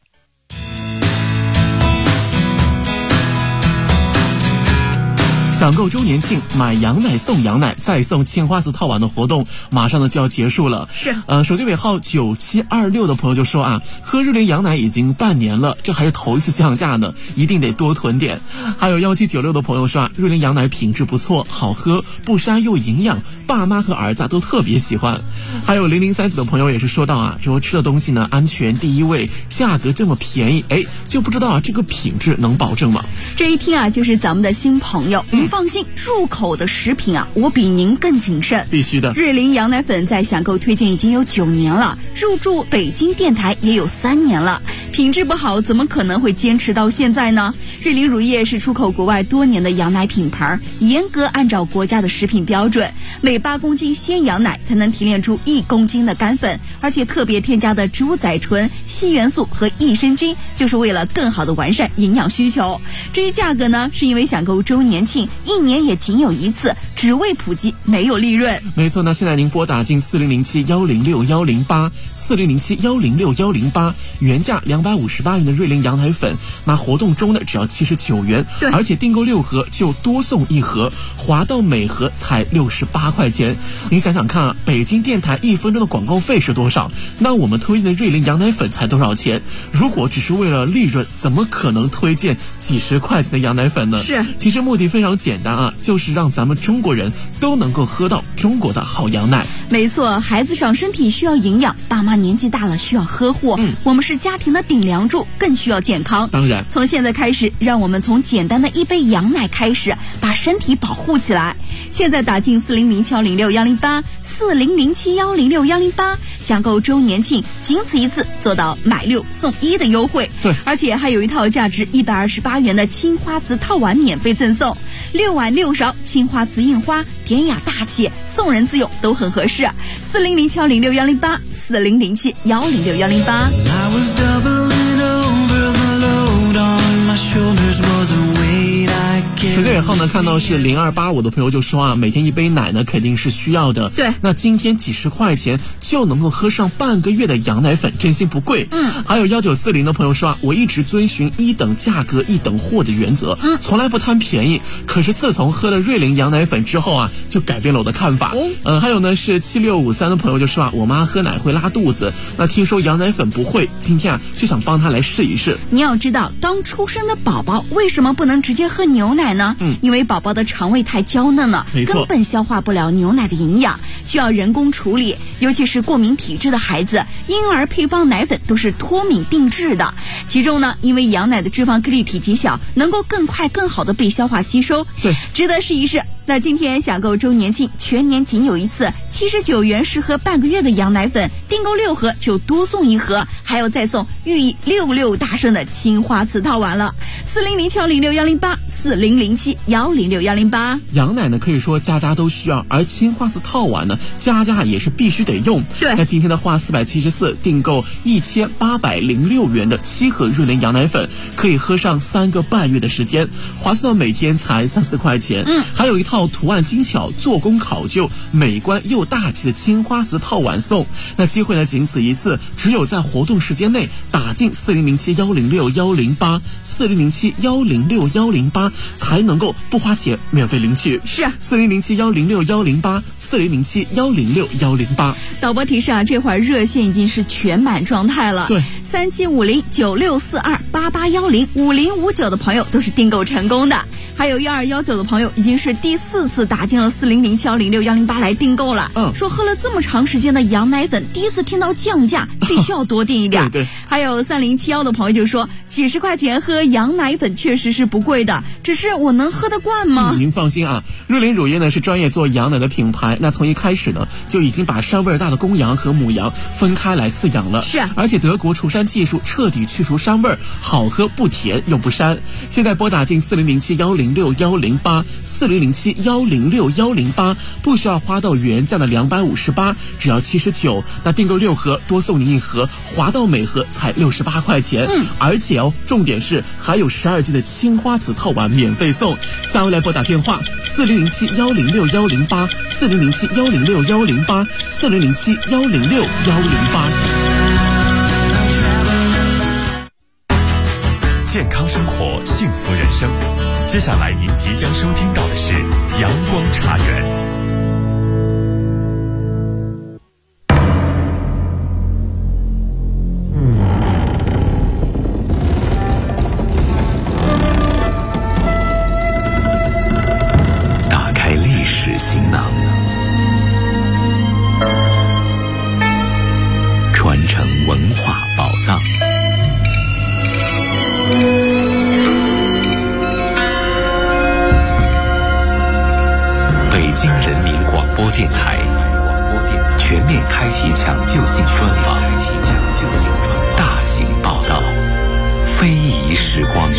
抢购周年庆，买羊奶送羊奶，再送青花瓷套碗的活动，马上呢就要结束了。
是，
手机尾号9726的朋友就说啊，喝瑞麟羊奶已经半年了，这还是头一次降价呢，一定得多囤点。还有1796的朋友说啊，瑞麟羊奶品质不错，好喝，不膻又营养，爸妈和儿子都特别喜欢。还有0039的朋友也是说到啊，说吃的东西呢安全第一位，价格这么便宜，就不知道啊这个品质能保证吗？
这一听啊，就是咱们的新朋友。放心，入口的食品啊，我比您更谨慎。
必须的。
瑞麟羊奶粉在享购推荐已经有9年了，入驻北京电台也有3年了，品质不好怎么可能会坚持到现在呢？瑞麟乳业是出口国外多年的羊奶品牌，严格按照国家的食品标准，每8公斤鲜羊奶才能提炼出1公斤的干粉，而且特别添加的植物甾醇、硒元素和益生菌，就是为了更好的完善营养需求。至于价格呢，是因为享购周年庆1年也仅有1次，只为普及，没有利润。
没错呢，现在您拨打进4007106108，4007106108，原价258元的瑞麟羊奶粉，那活动中呢只要79元，而且订购6盒就多送1盒，划到每盒才68块钱。您想想看啊，北京电台1分钟的广告费是多少？那我们推荐的瑞麟羊奶粉才多少钱？如果只是为了利润，怎么可能推荐几十块钱的羊奶粉呢？
是，
其实目的非常简单啊，就是让咱们中国人都能够喝到中国的好羊奶。
没错，孩子长身体需要营养，爸妈年纪大了需要呵护，我们是家庭的顶梁柱，更需要健康。
当然，
从现在开始，让我们从简单的一杯羊奶开始，把身体保护起来。现在打进4007106108，4007106108，享购周年庆，仅此一次，做到买6送1的优惠。
对，
而且还有一套价值128元的青花瓷套碗免费赠送，6碗6勺青花瓷印花，典雅大气，送人自用都很合适。4007106108，4007106108。
手机尾号呢，看到是0285的朋友就说啊，每天1杯奶呢肯定是需要的。
对，
那今天几十块钱就能够喝上半个月的羊奶粉，真心不贵。还有1940的朋友说啊，我一直遵循1等价格1等货的原则，从来不贪便宜。可是自从喝了瑞麟羊奶粉之后啊，就改变了我的看法。还有呢是7653的朋友就说啊，我妈喝奶会拉肚子，那听说羊奶粉不会，今天啊就想帮她来试一试。
你要知道，刚出生的宝宝为什么不能直接喝牛奶呢？因为宝宝的肠胃太娇嫩了，根本消化不了牛奶的营养，需要人工处理。尤其是过敏体质的孩子，婴儿配方奶粉都是脱敏定制的。其中呢，因为羊奶的脂肪颗粒体积小，能够更快更好的被消化吸收，
对，
值得试一试。那今天享购周年庆，全年仅有1次，79元适合半个月的羊奶粉，订购6盒就多送1盒，还有再送寓意66大顺的青花瓷套碗了。4007106108，4007106108。
羊奶呢，可以说家家都需要，而青花瓷套碗呢，家家也是必须得用。
对，
那今天的话474订购1806元的7盒瑞麟羊奶粉，可以喝上3个半月的时间，划算到每天才3、4块钱。还有一套图案精巧、做工考究、美观又大气的青花瓷套碗送。那机会呢，仅此一次，只有在活动时间内打进4007106108，4007106108才能够不花钱免费领取。
是啊
，4007106108，4007106108。
导播提示啊，这会儿热线已经是全满状态了。
对
，3750964288105059的朋友都是订购成功的，还有1219的朋友已经是第4次打进了4007106108来订购了。说喝了这么长时间的羊奶粉，第一次听到降价，必须要多订一点。
对，
还有3071的朋友就说， 几十块钱喝羊奶粉确实是不贵的，只是我能喝得惯吗？
您放心啊，瑞麟乳业呢是专业做羊奶的品牌，那从一开始呢就已经把膻味大的公羊和母羊分开来饲养了。
是啊，
而且德国除膻技术彻底去除膻味，好喝不甜又不膻。现在拨打进4007106108 4007106108，不需要花到原价的258，只要79，那订购6盒多送你1盒，华道每盒才68块钱。而且重点是还有12斤的青花籽套碗免费送。下回来拨打电话4007106108 4007106108 4007106108。
健康生活，幸福人生。接下来您即将收听到的是阳光茶园。打开历史行囊，传承文化宝藏。北京人民广播电台全面开启抢救性专访，大型报道，非遗时光。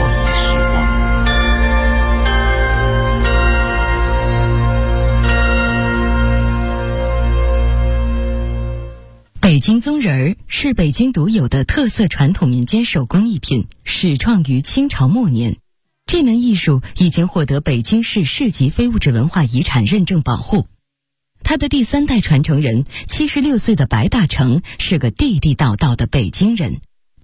北京棕人儿是北京独有的特色传统民间手工艺品，始创于清朝末年。这门艺术已经获得北京市市级非物质文化遗产认证保护。他的第3代传承人76岁的白大成是个地地道道的北京人。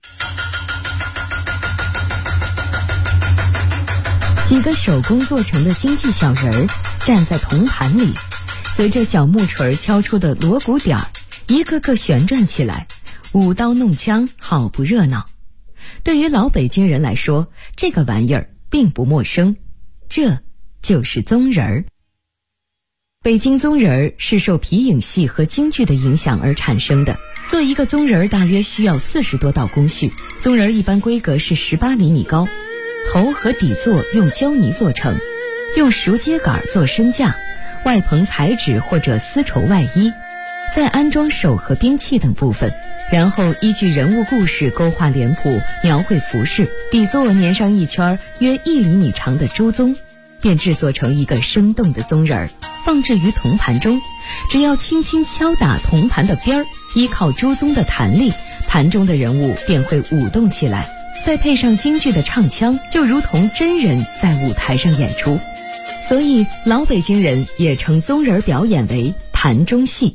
几个手工做成的京剧小人儿站在铜盘里，随着小木锤敲出的锣鼓点儿，一个个旋转起来，舞刀弄枪，好不热闹。对于老北京人来说，这个玩意儿并不陌生，这就是棕人儿。北京棕人儿是受皮影戏和京剧的影响而产生的。做一个棕人儿大约需要40多道工序。棕人儿一般规格是18厘米高，头和底座用胶泥做成，用熟秸秆做身架，外棚彩纸或者丝绸外衣，再安装手和兵器等部分，然后依据人物故事勾画脸谱，描绘服饰，底座粘上一圈约1厘米长的猪鬃，便制作成一个生动的棕人儿，放置于铜盘中。只要轻轻敲打铜盘的边儿，依靠猪鬃的弹力，盘中的人物便会舞动起来，再配上京剧的唱腔，就如同真人在舞台上演出。所以老北京人也称棕人表演为盘中戏。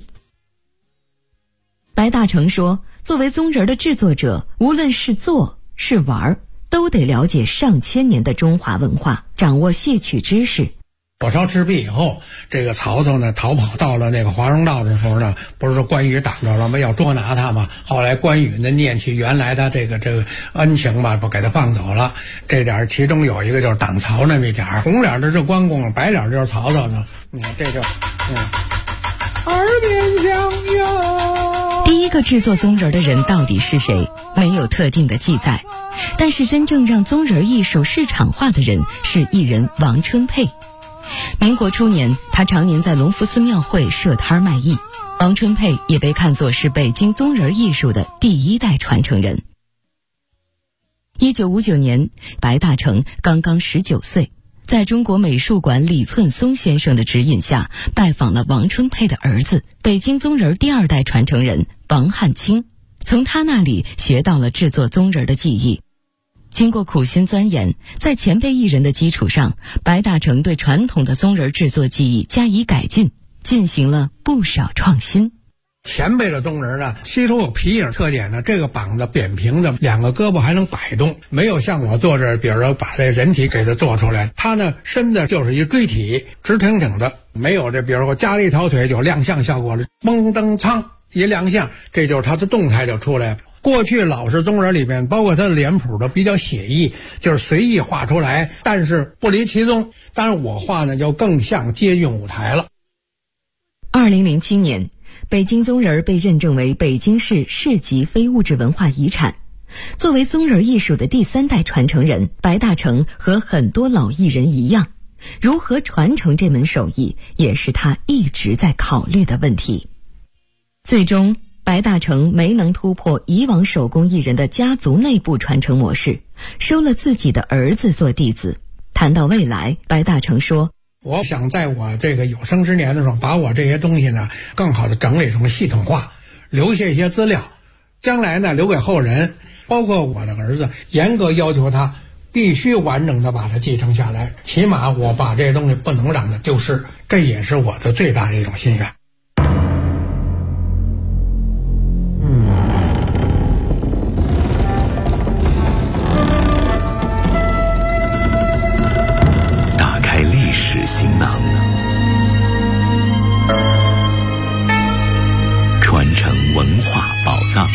白大成说，作为棕人的制作者，无论是做是玩，都得了解上千年的中华文化，掌握戏曲知识。
火烧赤壁以后，这个曹操呢逃跑到了那个华容道的时候呢，不是说关羽挡着了吗？要捉拿他嘛。后来关羽呢念起原来的这个恩情吧，不给他放走了。这点其中有一个就是挡曹那么一点，红脸的是关公，白脸就是曹操呢。你看这就耳边响哟。
第一个制作棕人的人到底是谁？没有特定的记载。但是真正让棕人艺术市场化的人是艺人王春佩。民国初年，他常年在隆福寺庙会设摊卖艺。王春佩也被看作是北京棕人艺术的第1代传承人。1959年，白大成刚刚19岁，在中国美术馆李寸松先生的指引下，拜访了王春佩的儿子，北京棕人第2代传承人王汉卿，从他那里学到了制作棕人的技艺。经过苦心钻研，在前辈艺人的基础上，白大成对传统的棕人制作技艺加以改进，进行了不少创新。
前辈的棕人呢，吸收有皮影特点呢，这个膀子扁平的，2个胳膊还能摆动，没有像我做这，比如说把这人体给它做出来，它呢身子就是一锥体，直挺挺的，没有这，比如说加了一条腿就亮相效果了，嘣噔噌一亮相，这就是它的动态就出来了。过去老式棕人里面，包括它的脸谱都比较写意，就是随意画出来，但是不离其宗。当然我画呢就更像接近舞台了。
2007年，北京棕人被认证为北京市市级非物质文化遗产。 作为宗人艺术的第3代传承人，白大成和很多老艺人一样，如何传承这门手艺，也是他一直在考虑的问题。最终，白大成没能突破以往手工艺人的家族内部传承模式，收了自己的儿子做弟子。谈到未来，白大成说，
我想在我这个有生之年的时候，把我这些东西呢更好的整理成系统化，留下一些资料，将来呢留给后人，包括我的儿子，严格要求他必须完整的把它继承下来，起码我把这些东西不能让它丢失，这也是我的最大的一种心愿。
打开历史行囊，传承文化宝藏。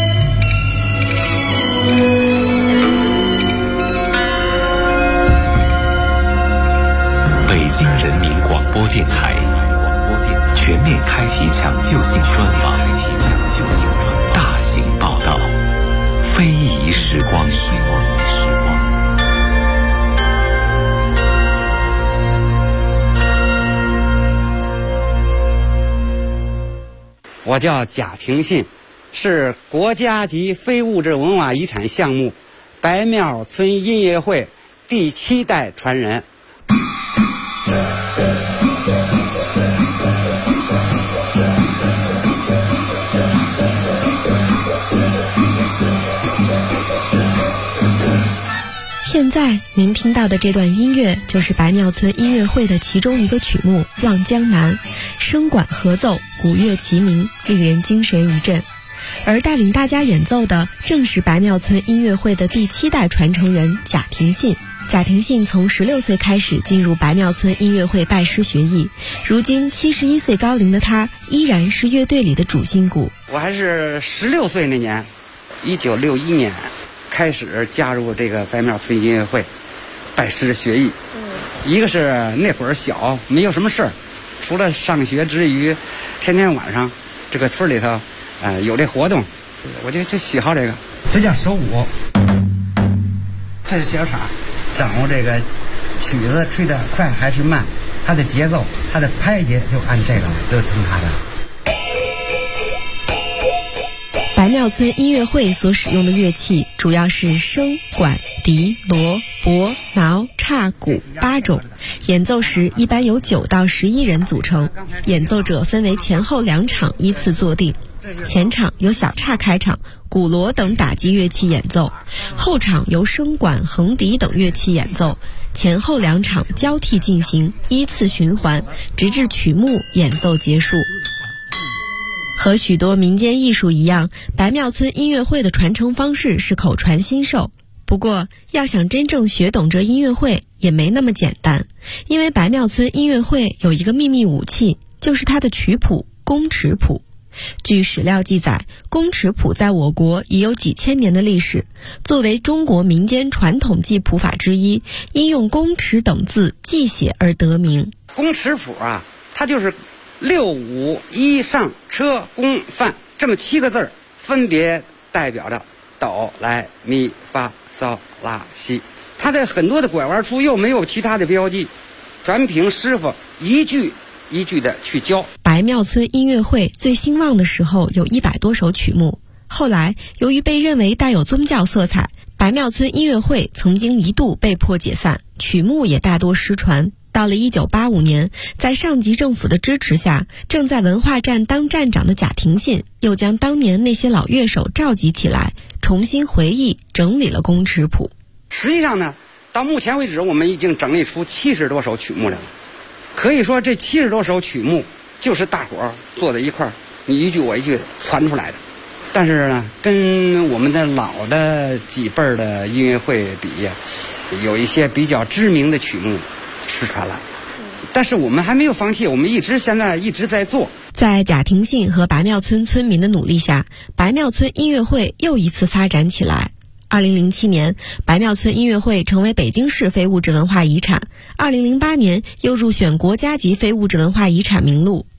北京人民广播电台全面开启抢救性专访，大型报道，非遗时光。
我叫贾廷信，是国家级非物质文化遗产项目白庙村音乐会第7代传人。
现在您听到的这段音乐就是白庙村音乐会的其中一个曲目《望江南》，声管合奏，鼓乐齐鸣，令人精神一振。而带领大家演奏的正是白庙村音乐会的第7代传承人贾廷信。贾廷信从16岁开始进入白庙村音乐会拜师学艺，如今71岁高龄的他依然是乐队里的主心骨。
我还是16岁那年，1961年开始加入这个白庙村音乐会，拜师学艺。一个是那会儿小，没有什么事儿，除了上学之余，天天晚上这个村里头，有这活动，我就喜好这个。这叫手舞，这是小叉，掌握这个曲子吹得快还是慢，它的节奏，它的拍节就按这个，就听它的。
白庙村音乐会所使用的乐器主要是笙、管、笛、锣、钹、挠、叉、鼓8种，演奏时一般由9到11人组成，演奏者分为前后2场依次坐定，前场由小叉开场，鼓锣等打击乐器演奏，后场由笙管、横笛等乐器演奏，前后2场交替进行，依次循环，直至曲目演奏结束。和许多民间艺术一样，白庙村音乐会的传承方式是口传心授。不过，要想真正学懂这音乐会也没那么简单，因为白庙村音乐会有一个秘密武器，就是它的曲谱——宫尺谱。据史料记载，宫尺谱在我国已有几千年的历史，作为中国民间传统记谱法之一，因用宫尺等字记写而得名。
宫尺谱啊，它就是6、5、1上车宫范这么7个字，分别代表着哆来咪发嗦拉西。它的很多的拐弯处又没有其他的标记，全凭师傅一句一句的去教。
白庙村音乐会最兴旺的时候有100多首曲目，后来由于被认为带有宗教色彩，白庙村音乐会曾经一度被迫解散，曲目也大多失传。到了1985年，在上级政府的支持下，正在文化站当站长的贾廷信又将当年那些老乐手召集起来，重新回忆整理了宫尺谱。
实际上呢，到目前为止我们已经整理出70多首曲目来了，可以说这70多首曲目就是大伙儿坐在一块儿，你一句我一句传出来的。但是呢，跟我们的老的几辈儿的音乐会比，有一些比较知名的曲目失传了，但是我们还没有放弃，我们现在一直在做。
在贾廷信和白庙村村民的努力下，白庙村音乐会又一次发展起来。2007年，白庙村音乐会成为北京市非物质文化遗产，2008年又入选国家级非物质文化遗产名录。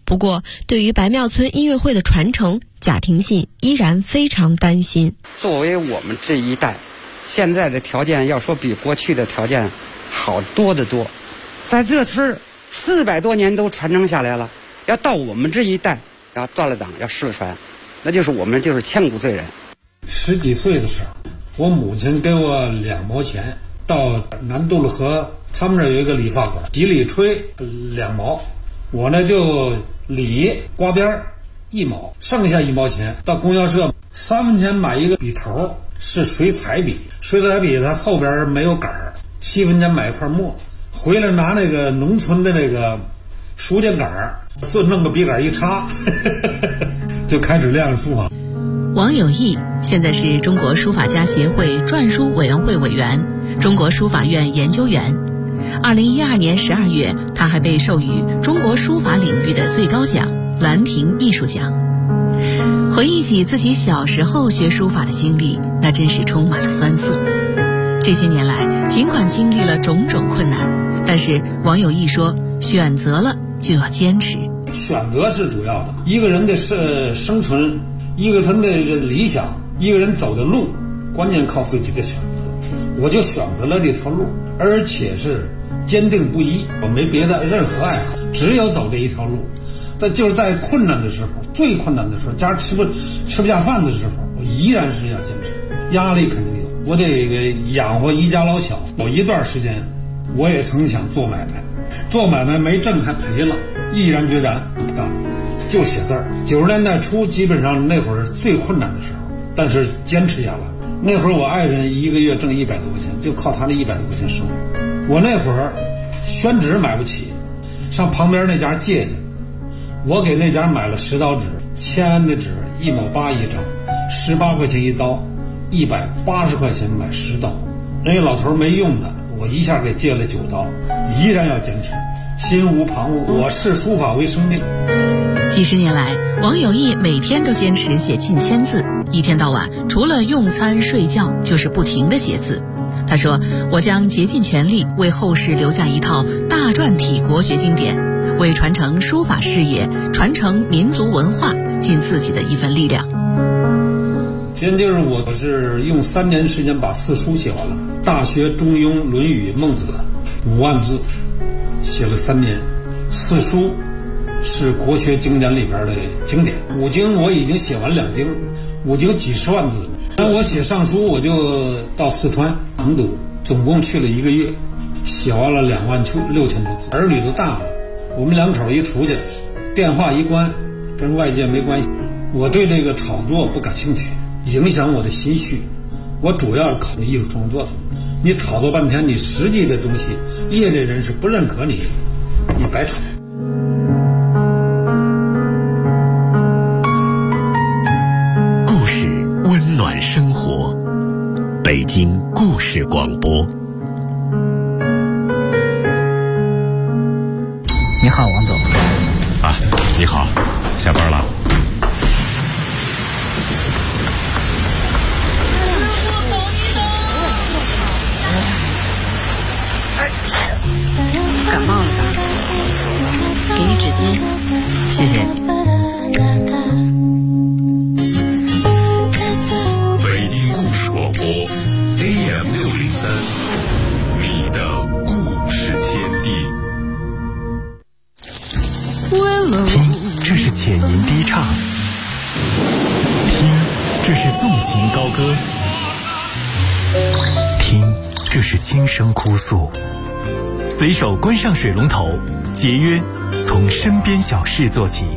不过，对于白庙村音乐会的传承，贾廷信依然非常担心。
作为我们这一代，现在的条件要说比过去的条件好多得多，在这村400多年都传承下来了，要到我们这一代要断了档要失传，那就是我们就是千古罪人。
10几岁的时候，我母亲给我2毛钱，到南渡了河，他们这有一个理发馆，洗理吹2毛，我呢就理刮边1毛，剩下1毛钱到供销社3分钱买一个笔头，是水彩笔，水彩笔它后边没有杆儿，7分钱买一块墨，回来拿那个农村的那个书签杆儿，就弄个笔杆一插就开始练书法。
王有义现在是中国书法家协会篆书委员会委员、中国书法院研究员。2012年12月，他还被授予中国书法领域的最高奖兰亭艺术奖。回忆起自己小时候学书法的经历，那真是充满了酸涩。这些年来，尽管经历了种种困难，但是王有义说，选择了就要坚持。
选择是主要的，一个人的生存，一个人的理想，一个人走的路，关键靠自己的选择。我就选择了这条路，而且是坚定不移，我没别的任何爱好，只有走这一条路。但就是在困难的时候，最困难的时候，家吃不下饭的时候，我依然是要坚持。压力肯定有，我得养活一家老小。有一段时间，我也曾想做买卖，做买卖没挣还赔了，毅然决然不干，就写字儿。90年代初，基本上那会儿最困难的时候，但是坚持下来。那会儿我爱人1个月挣100多块钱，就靠他那100多块钱生活。我那会儿宣纸买不起，上旁边那家借去，我给那家买了10刀纸，签的纸1毛8一张，18块钱一刀，180块钱买10刀。那个老头没用的，我一下给借了9刀，依然要坚持，心无旁骛。我视书法为生命。
几十年来，王有义每天都坚持写近1000字，一天到晚除了用餐睡觉就是不停地写字。他说，我将竭尽全力为后世留下一套大篆体国学经典，为传承书法事业、传承民族文化尽自己的一份力量。
现就是我是用3年时间把4书写完了，《大学》《中庸》《论语》《孟子》5万字，写了3年。4书是国学经典里边的经典，5经我已经写完2经，5经几十万字。那我写上书，我就到四川成都，总共去了1个月，写完了26000多字。儿女都大了，我们2口一出去，电话一关，跟外界没关系。我对这个炒作不感兴趣，影响我的心绪。我主要是考虑艺术创作的。你炒作半天，你实际的东西，业内人士不认可你，你白炒。
故事温暖生活，北京故事广播。
你好，王总。
啊，你好，下班了。
感冒了吧？给你纸巾，谢谢你。
北京故事广播 AM 603，你的故事天地。
听，这是浅吟低唱；听，这是纵情高歌；听，这是轻声哭诉。随手关上水龙头，节约从身边小事做起。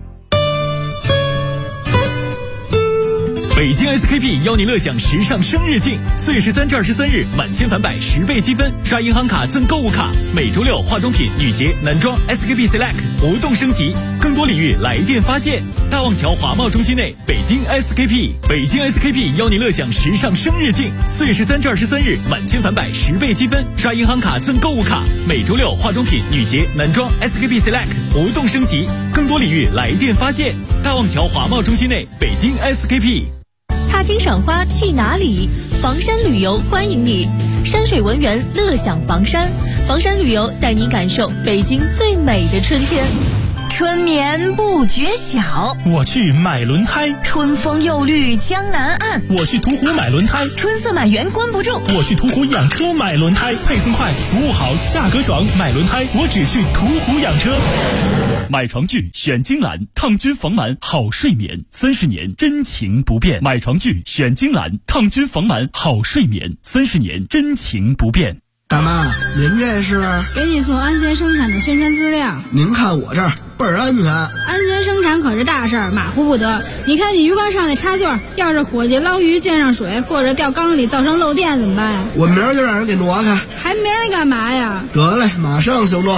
北京 SKP 邀您乐享时尚生日庆，4月13至23日满千返百10倍积分，刷银行卡赠购物卡。每周6化妆品、女鞋、男装 SKP Select 活动升级，更多礼遇来电发现。大望桥华贸中心内，北京 SKP， 北京 SKP 邀您乐享时尚生日庆，4月13至23日满千返百10倍积分，刷银行卡赠购物卡。每周6化妆品、女鞋、男装 SKP Select 活动升级，更多礼遇来电发现。大望桥华贸中心内，北京 SKP。
踏青赏花去哪里？房山旅游欢迎你，山水文园乐享房山，房山旅游带你感受北京最美的春天。
春眠不觉晓，
我去买轮胎；
春风又绿江南岸，
我去途湖买轮胎；
春色满园关不住，
我去途湖养车买轮胎。配送快，服务好，价格爽，买轮胎我只去途湖养车。买床具选金兰，抗菌防螨好睡眠，30年真情不变。买床具选金兰，抗菌防螨好睡眠，30年真情不变。
大妈，您这是？
给你送安全生产的宣传资料。
您看我这儿倍儿安全。
安全生产可是大事儿，马虎不得。你看你鱼缸上的插座，要是伙计捞鱼溅上水，或者掉缸里造成漏电怎么办呀？
我明儿就让人给挪开。
还明儿干嘛呀？
得嘞，马上行动。